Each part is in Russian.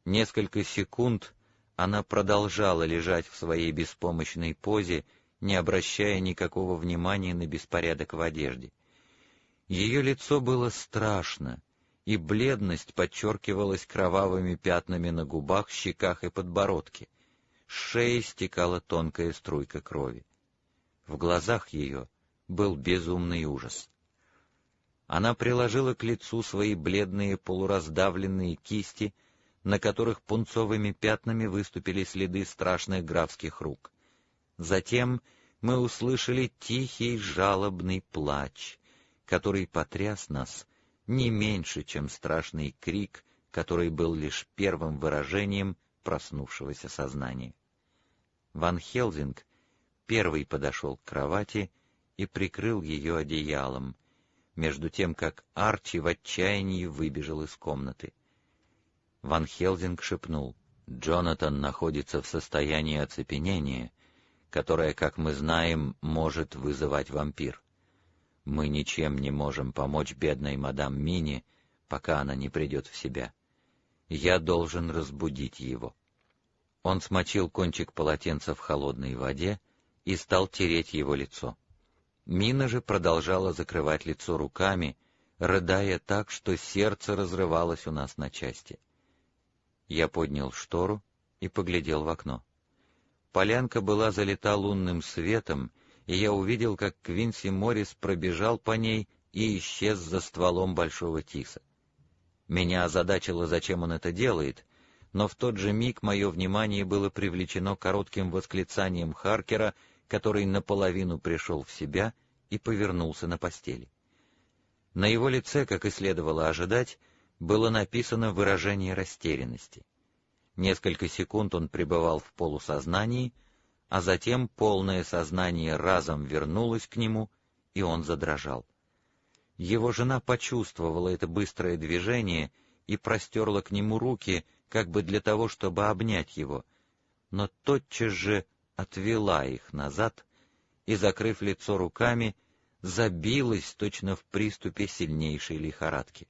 Несколько секунд она продолжала лежать в своей беспомощной позе, не обращая никакого внимания на беспорядок в одежде. Ее лицо было страшно, и бледность подчеркивалась кровавыми пятнами на губах, щеках и подбородке. С шеи стекала тонкая струйка крови. В глазах ее был безумный ужас. Она приложила к лицу свои бледные полураздавленные кисти, на которых пунцовыми пятнами выступили следы страшных графских рук. Затем мы услышали тихий жалобный плач, который потряс нас не меньше, чем страшный крик, который был лишь первым выражением проснувшегося сознания. Ван Хелсинг первый подошел к кровати и прикрыл ее одеялом, между тем как Арчи в отчаянии выбежал из комнаты. Ван Хелсинг шепнул: «Джонатан находится в состоянии оцепенения, которое, как мы знаем, может вызывать вампир. Мы ничем не можем помочь бедной мадам Мине, пока она не придет в себя. Я должен разбудить его». Он смочил кончик полотенца в холодной воде и стал тереть его лицо. Мина же продолжала закрывать лицо руками, рыдая так, что сердце разрывалось у нас на части. Я поднял штору и поглядел в окно. Полянка была залита лунным светом, и я увидел, как Квинси Моррис пробежал по ней и исчез за стволом большого тиса. Меня озадачило, зачем он это делает, но в тот же миг мое внимание было привлечено коротким восклицанием Харкера, который наполовину пришел в себя и повернулся на постели. На его лице, как и следовало ожидать, было написано выражение растерянности. Несколько секунд он пребывал в полусознании, а затем полное сознание разом вернулось к нему, и он задрожал. Его жена почувствовала это быстрое движение и простерла к нему руки, как бы для того, чтобы обнять его, но тотчас же отвела их назад и, закрыв лицо руками, забилась точно в приступе сильнейшей лихорадки.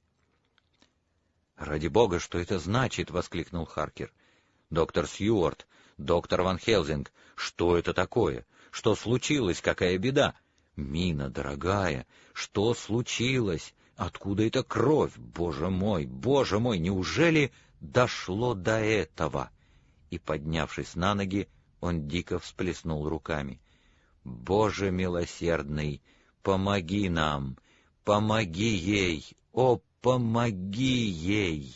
«Ради бога, что это значит?» — воскликнул Харкер. «Доктор Сьюарт, доктор Ван Хелсинг, что это такое? Что случилось? Какая беда? Мина, дорогая, что случилось? Откуда эта кровь? Боже мой, неужели дошло до этого?» И, поднявшись на ноги, он дико всплеснул руками. «Боже милосердный, помоги нам! Помоги ей! О, помоги ей!»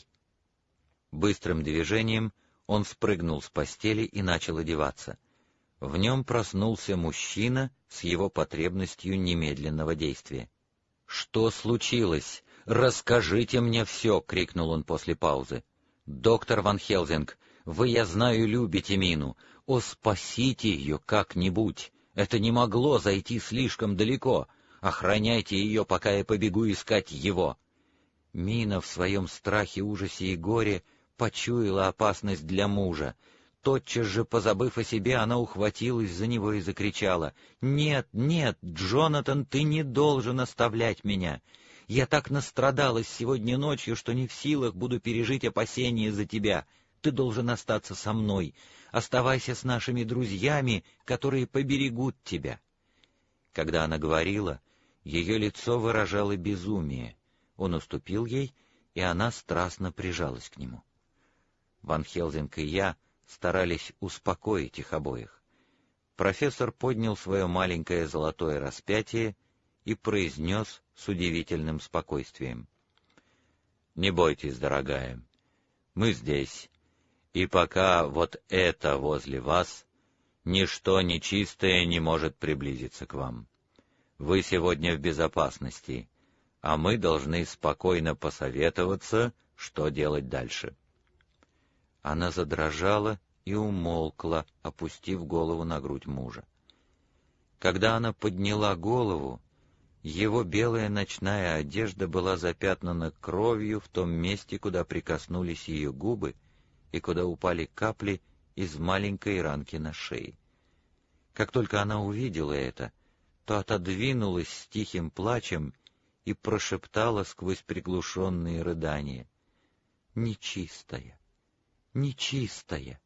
Быстрым движением он спрыгнул с постели и начал одеваться. В нем проснулся мужчина с его потребностью немедленного действия. «Что случилось? Расскажите мне все!» — крикнул он после паузы. «Доктор Ван Хелсинг, вы, я знаю, любите Мину. О, спасите ее как-нибудь! Это не могло зайти слишком далеко. Охраняйте ее, пока я побегу искать его!» Мина в своем страхе, ужасе и горе почуяла опасность для мужа. Тотчас же, позабыв о себе, она ухватилась за него и закричала: «Нет, нет, Джонатан, ты не должен оставлять меня! Я так настрадалась сегодня ночью, что не в силах буду пережить опасения за тебя. Ты должен остаться со мной. Оставайся с нашими друзьями, которые поберегут тебя». Когда она говорила, ее лицо выражало безумие. Он уступил ей, и она страстно прижалась к нему. Ван Хелсинг и я старались успокоить их обоих. Профессор поднял свое маленькое золотое распятие и произнес с удивительным спокойствием: «Не бойтесь, дорогая, мы здесь, и пока вот это возле вас, ничто нечистое не может приблизиться к вам. Вы сегодня в безопасности, а мы должны спокойно посоветоваться, что делать дальше». Она задрожала и умолкла, опустив голову на грудь мужа. Когда она подняла голову, его белая ночная одежда была запятнана кровью в том месте, куда прикоснулись ее губы и куда упали капли из маленькой ранки на шее. Как только она увидела это, то отодвинулась с тихим плачем и прошептала сквозь приглушенные рыдания: «Нечистая, нечистая.